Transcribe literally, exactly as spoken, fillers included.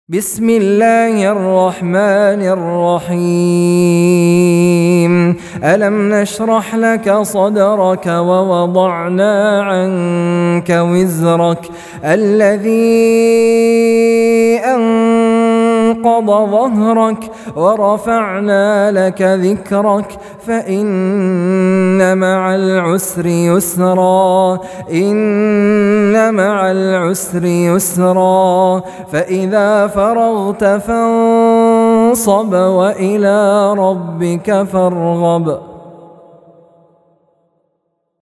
بسم الله الرحمن الرحيم ألم نشرح لك صدرك ووضعنا عنك وزرك الذي أنقض ظهرك ورفعنا لك ذكرك فإن مع العسر يسرا إن مع العسر يسرا فإذا فرغت فانصب وإلى ربك فارغب.